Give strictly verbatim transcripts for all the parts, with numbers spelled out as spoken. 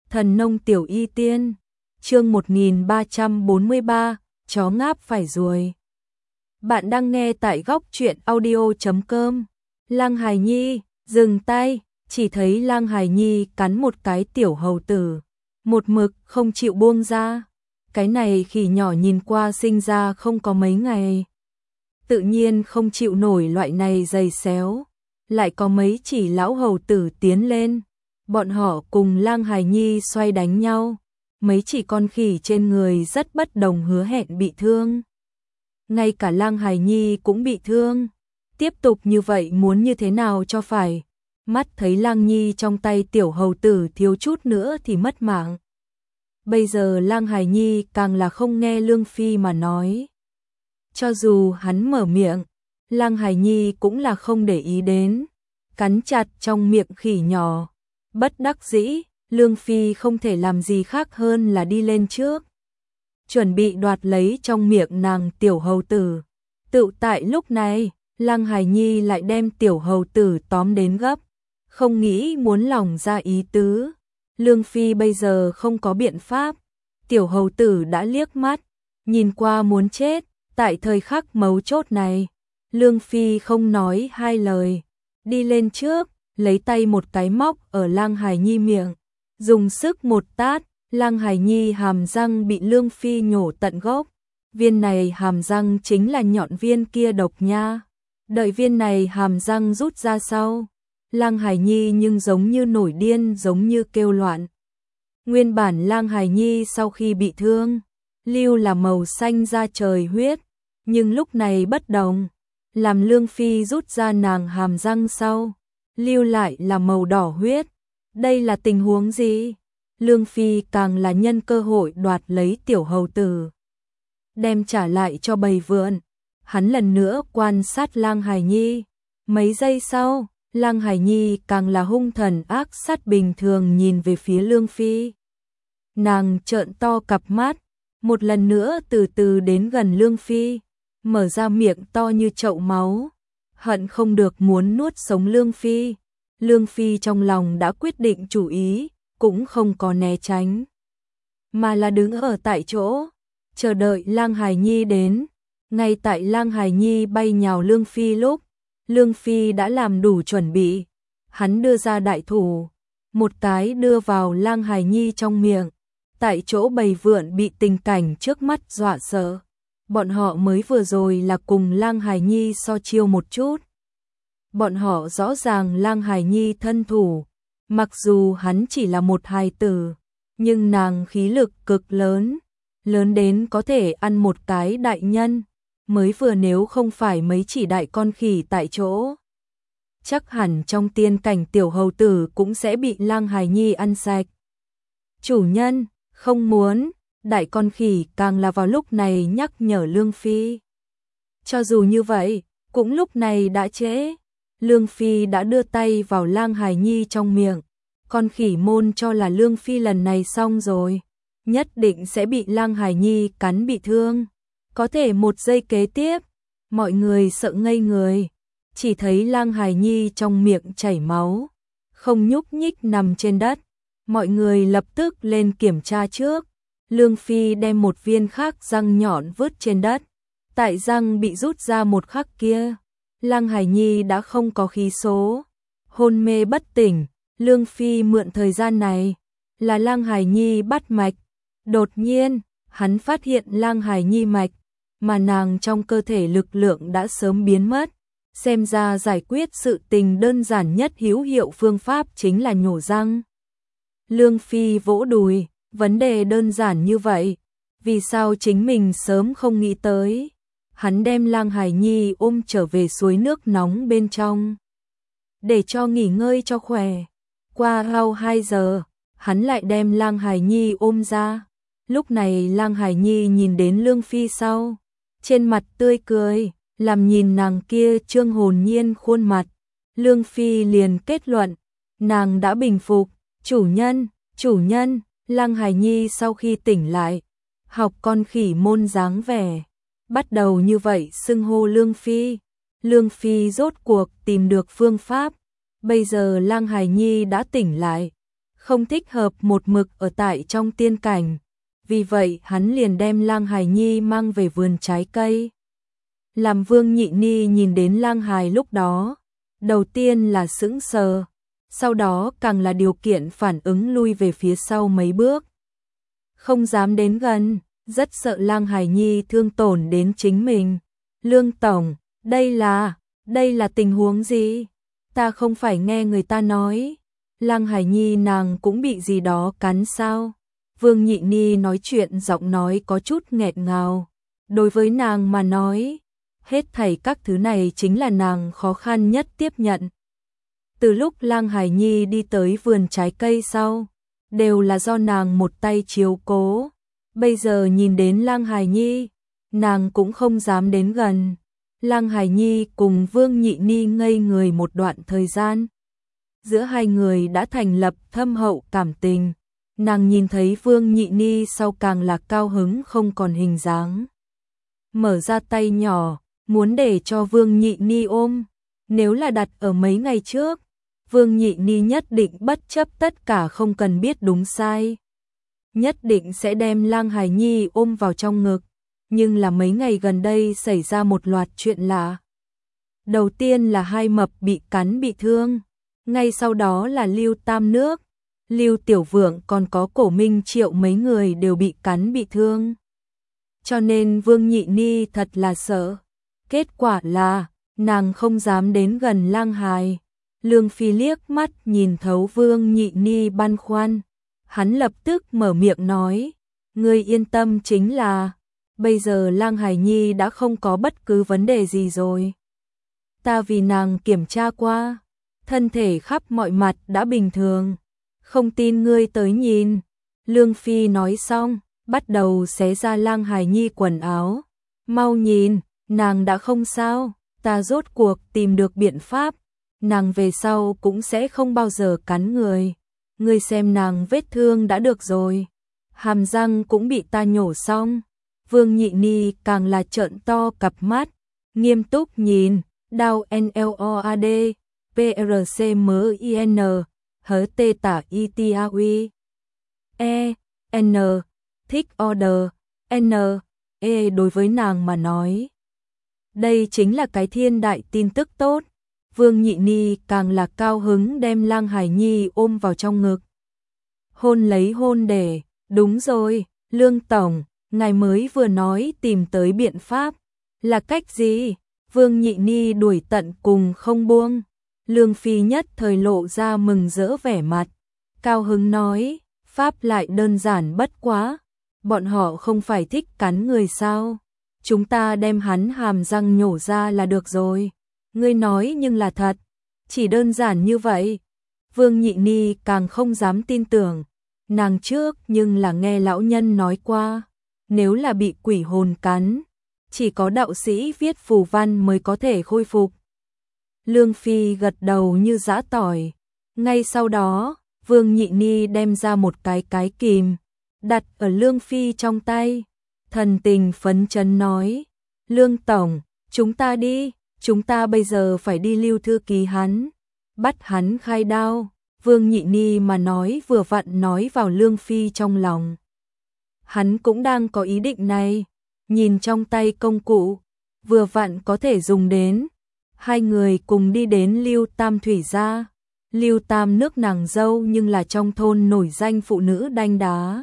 Thần nông tiểu y tiên, chương một nghìn ba trăm bốn mươi ba, chó ngáp phải ruồi. Bạn đang nghe tại góc truyện audio chấm com. Lăng Hài Nhi, dừng tay, chỉ thấy Lăng Hài Nhi cắn một cái tiểu hầu tử, một mực không chịu buông ra. Cái này khỉ nhỏ nhìn qua sinh ra không có mấy ngày, tự nhiên không chịu nổi loại này giày xéo. Lại có mấy chỉ lão hầu tử tiến lên, bọn họ cùng Lăng Hài Nhi xoay đánh nhau. Mấy chỉ con khỉ trên người rất bất đồng hứa hẹn bị thương. Ngay cả Lăng Hài Nhi cũng bị thương. Tiếp tục như vậy muốn như thế nào cho phải. Mắt thấy Lăng Nhi trong tay tiểu hầu tử thiếu chút nữa thì mất mạng. Bây giờ Lăng Hài Nhi càng là không nghe Lương Phi mà nói. Cho dù hắn mở miệng, Lăng Hài Nhi cũng là không để ý đến, cắn chặt trong miệng khỉ nhỏ. Bất đắc dĩ, Lương Phi không thể làm gì khác hơn là đi lên trước, chuẩn bị đoạt lấy trong miệng nàng tiểu hầu tử. Tự tại lúc này, Lăng Hài Nhi lại đem tiểu hầu tử tóm đến gấp, không nghĩ muốn lòng ra ý tứ. Lương Phi bây giờ không có biện pháp, tiểu hầu tử đã liếc mắt, nhìn qua muốn chết. Tại thời khắc mấu chốt này, Lương Phi không nói hai lời, đi lên trước, lấy tay một cái móc ở Lăng Hài Nhi miệng, dùng sức một tát. Lăng Hài Nhi hàm răng bị Lương Phi nhổ tận gốc. Viên này hàm răng chính là nhọn viên kia độc nha. Đợi viên này hàm răng rút ra sau, Lăng Hài Nhi nhưng giống như nổi điên, giống như kêu loạn. Nguyên bản Lăng Hài Nhi sau khi bị thương, lưu là màu xanh da trời huyết, nhưng lúc này bất đồng, làm Lương Phi rút ra nàng hàm răng sau, lưu lại là màu đỏ huyết. Đây là tình huống gì? Lương Phi càng là nhân cơ hội đoạt lấy tiểu hầu tử, đem trả lại cho bầy vượn. Hắn lần nữa quan sát Lăng Hài Nhi. Mấy giây sau, Lăng Hài Nhi càng là hung thần ác sát bình thường nhìn về phía Lương Phi. Nàng trợn to cặp mắt, một lần nữa từ từ đến gần Lương Phi, mở ra miệng to như chậu máu, hận không được muốn nuốt sống Lương Phi. Lương Phi trong lòng đã quyết định chủ ý, cũng không có né tránh, mà là đứng ở tại chỗ, chờ đợi Lăng Hài Nhi đến. Ngay tại Lăng Hài Nhi bay nhào Lương Phi lúc, Lương Phi đã làm đủ chuẩn bị. Hắn đưa ra đại thủ, một cái đưa vào Lăng Hài Nhi trong miệng. Tại chỗ bầy vượn bị tình cảnh trước mắt dọa sợ. Bọn họ mới vừa rồi là cùng Lăng Hài Nhi so chiêu một chút. Bọn họ rõ ràng Lăng Hài Nhi thân thủ, mặc dù hắn chỉ là một hài tử, nhưng nàng khí lực cực lớn, lớn đến có thể ăn một cái đại nhân. Mới vừa nếu không phải mấy chỉ đại con khỉ tại chỗ, chắc hẳn trong tiên cảnh tiểu hầu tử cũng sẽ bị Lăng Hài Nhi ăn sạch. Chủ nhân, không muốn. Đại con khỉ càng là vào lúc này nhắc nhở Lương Phi. Cho dù như vậy, cũng lúc này đã trễ. Lương Phi đã đưa tay vào Lăng Hài Nhi trong miệng. Con khỉ môn cho là Lương Phi lần này xong rồi, nhất định sẽ bị Lăng Hài Nhi cắn bị thương. Có thể một giây kế tiếp, mọi người sợ ngây người, chỉ thấy Lăng Hài Nhi trong miệng chảy máu, không nhúc nhích nằm trên đất. Mọi người lập tức lên kiểm tra trước. Lương Phi đem một viên khác răng nhọn vứt trên đất. Tại răng bị rút ra một khắc kia, Lăng Hài Nhi đã không có khí số, hôn mê bất tỉnh. Lương Phi mượn thời gian này, là Lăng Hài Nhi bắt mạch. Đột nhiên, hắn phát hiện Lăng Hài Nhi mạch, mà nàng trong cơ thể lực lượng đã sớm biến mất. Xem ra giải quyết sự tình đơn giản nhất hữu hiệu phương pháp chính là nhổ răng. Lương Phi vỗ đùi, vấn đề đơn giản như vậy, vì sao chính mình sớm không nghĩ tới. Hắn đem Lăng Hài Nhi ôm trở về suối nước nóng bên trong, để cho nghỉ ngơi cho khỏe. Qua sau hai giờ, hắn lại đem Lăng Hài Nhi ôm ra. Lúc này Lăng Hài Nhi nhìn đến Lương Phi sau, trên mặt tươi cười, làm nhìn nàng kia trương hồn nhiên khuôn mặt. Lương Phi liền kết luận, nàng đã bình phục. Chủ nhân, chủ nhân. Lăng Hài Nhi sau khi tỉnh lại, học con khỉ môn dáng vẻ, bắt đầu như vậy xưng hô Lương Phi. Lương Phi rốt cuộc tìm được phương pháp. Bây giờ Lăng Hài Nhi đã tỉnh lại, không thích hợp một mực ở tại trong tiên cảnh, vì vậy hắn liền đem Lang Hải Nhi mang về vườn trái cây. Làm Vương Nhị Ni nhìn đến Lang Hải lúc đó, đầu tiên là sững sờ, sau đó càng là điều kiện phản ứng lui về phía sau mấy bước. Không dám đến gần, rất sợ Lang Hải Nhi thương tổn đến chính mình. Lương tổng, đây là, đây là tình huống gì? Ta không phải nghe người ta nói, Lang Hải Nhi nàng cũng bị gì đó cắn sao? Vương Nhị Ni nói chuyện giọng nói có chút nghẹt ngào. Đối với nàng mà nói, hết thảy các thứ này chính là nàng khó khăn nhất tiếp nhận. Từ lúc Lang Hải Nhi đi tới vườn trái cây sau, đều là do nàng một tay chiếu cố. Bây giờ nhìn đến Lang Hải Nhi, nàng cũng không dám đến gần. Lang Hải Nhi cùng Vương Nhị Ni ngây người một đoạn thời gian. Giữa hai người đã thành lập thâm hậu cảm tình. Nàng nhìn thấy Vương Nhị Ni sau càng là cao hứng không còn hình dáng. Mở ra tay nhỏ, muốn để cho Vương Nhị Ni ôm. Nếu là đặt ở mấy ngày trước, Vương Nhị Ni nhất định bất chấp tất cả không cần biết đúng sai. Nhất định sẽ đem Lang Hải Nhi ôm vào trong ngực. Nhưng là mấy ngày gần đây xảy ra một loạt chuyện lạ. Đầu tiên là hai mập bị cắn bị thương. Ngay sau đó là Lưu Tam Nước, Lưu Tiểu Vượng còn có Cổ Minh Triệu mấy người đều bị cắn bị thương. Cho nên Vương Nhị Ni thật là sợ. Kết quả là, nàng không dám đến gần Lang Hải. Lương Phi liếc mắt nhìn thấu Vương Nhị Ni băn khoăn. Hắn lập tức mở miệng nói, ngươi yên tâm chính là, bây giờ Lang Hải Nhi đã không có bất cứ vấn đề gì rồi. Ta vì nàng kiểm tra qua, thân thể khắp mọi mặt đã bình thường. Không tin ngươi tới nhìn. Lương Phi nói xong, bắt đầu xé ra Lang Hải Nhi quần áo. Mau nhìn, nàng đã không sao, ta rốt cuộc tìm được biện pháp. Nàng về sau cũng sẽ không bao giờ cắn người. Ngươi xem nàng vết thương đã được rồi. Hàm răng cũng bị ta nhổ xong. Vương Nhị Ni càng là trợn to cặp mắt, nghiêm túc nhìn, đau N L O A D, P R C M I N, H T tả I T A U, E, N, thích order, N, E đối với nàng mà nói. Đây chính là cái thiên đại tin tức tốt. Vương Nhị Ni càng là cao hứng đem Lang Hải Nhi ôm vào trong ngực. Hôn lấy hôn để, đúng rồi, Lương Tổng, ngài mới vừa nói tìm tới biện pháp. Là cách gì? Vương Nhị Ni đuổi tận cùng không buông. Lương Phi nhất thời lộ ra mừng rỡ vẻ mặt. Cao hứng nói, pháp lại đơn giản bất quá. Bọn họ không phải thích cắn người sao? Chúng ta đem hắn hàm răng nhổ ra là được rồi. Ngươi nói nhưng là thật. Chỉ đơn giản như vậy. Vương Nhị Ni càng không dám tin tưởng. Nàng trước nhưng là nghe lão nhân nói qua. Nếu là bị quỷ hồn cắn, chỉ có đạo sĩ viết phù văn mới có thể khôi phục. Lương Phi gật đầu như giã tỏi. Ngay sau đó, Vương Nhị Ni đem ra một cái cái kìm, đặt ở Lương Phi trong tay. Thần tình phấn chấn nói, Lương Tổng, chúng ta đi, chúng ta bây giờ phải đi Lưu thư ký hắn, bắt hắn khai đao. Vương Nhị Ni mà nói vừa vặn nói vào Lương Phi trong lòng. Hắn cũng đang có ý định này, nhìn trong tay công cụ, vừa vặn có thể dùng đến. Hai người cùng đi đến Lưu Tam Thủy gia. Lưu Tam Nước nàng dâu nhưng là trong thôn nổi danh phụ nữ đanh đá.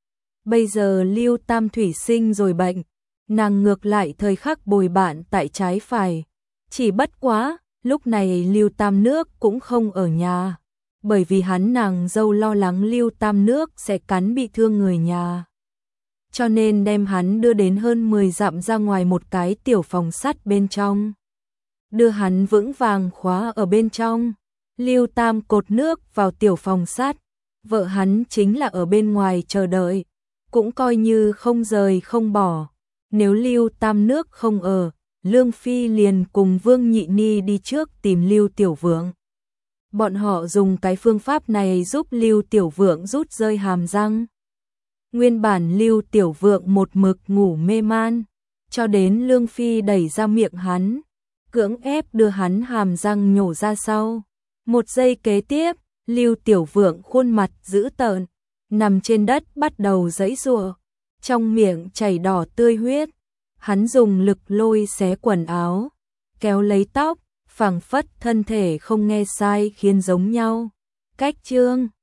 Bây giờ Lưu Tam Thủy sinh rồi bệnh, nàng ngược lại thời khắc bồi bạn tại trái phải. Chỉ bất quá, lúc này Lưu Tam Nước cũng không ở nhà, bởi vì hắn nàng dâu lo lắng Lưu Tam Nước sẽ cắn bị thương người nhà. Cho nên đem hắn đưa đến hơn mười dặm ra ngoài một cái tiểu phòng sắt bên trong. Đưa hắn vững vàng khóa ở bên trong. Lưu Tam cột nước vào tiểu phòng sắt, vợ hắn chính là ở bên ngoài chờ đợi, cũng coi như không rời không bỏ. Nếu Lưu Tam Nước không ở, Lương Phi liền cùng Vương Nhị Ni đi trước tìm Lưu Tiểu Vượng. Bọn họ dùng cái phương pháp này giúp Lưu Tiểu Vượng rút rơi hàm răng. Nguyên bản Lưu Tiểu Vượng một mực ngủ mê man, cho đến Lương Phi đẩy ra miệng hắn, cưỡng ép đưa hắn hàm răng nhổ ra sau. Một giây kế tiếp, Lưu Tiểu Vượng khuôn mặt dữ tợn, nằm trên đất bắt đầu giãy giụa, trong miệng chảy đỏ tươi huyết. Hắn dùng lực lôi xé quần áo, kéo lấy tóc, phảng phất thân thể không nghe sai khiến giống nhau. Cách chương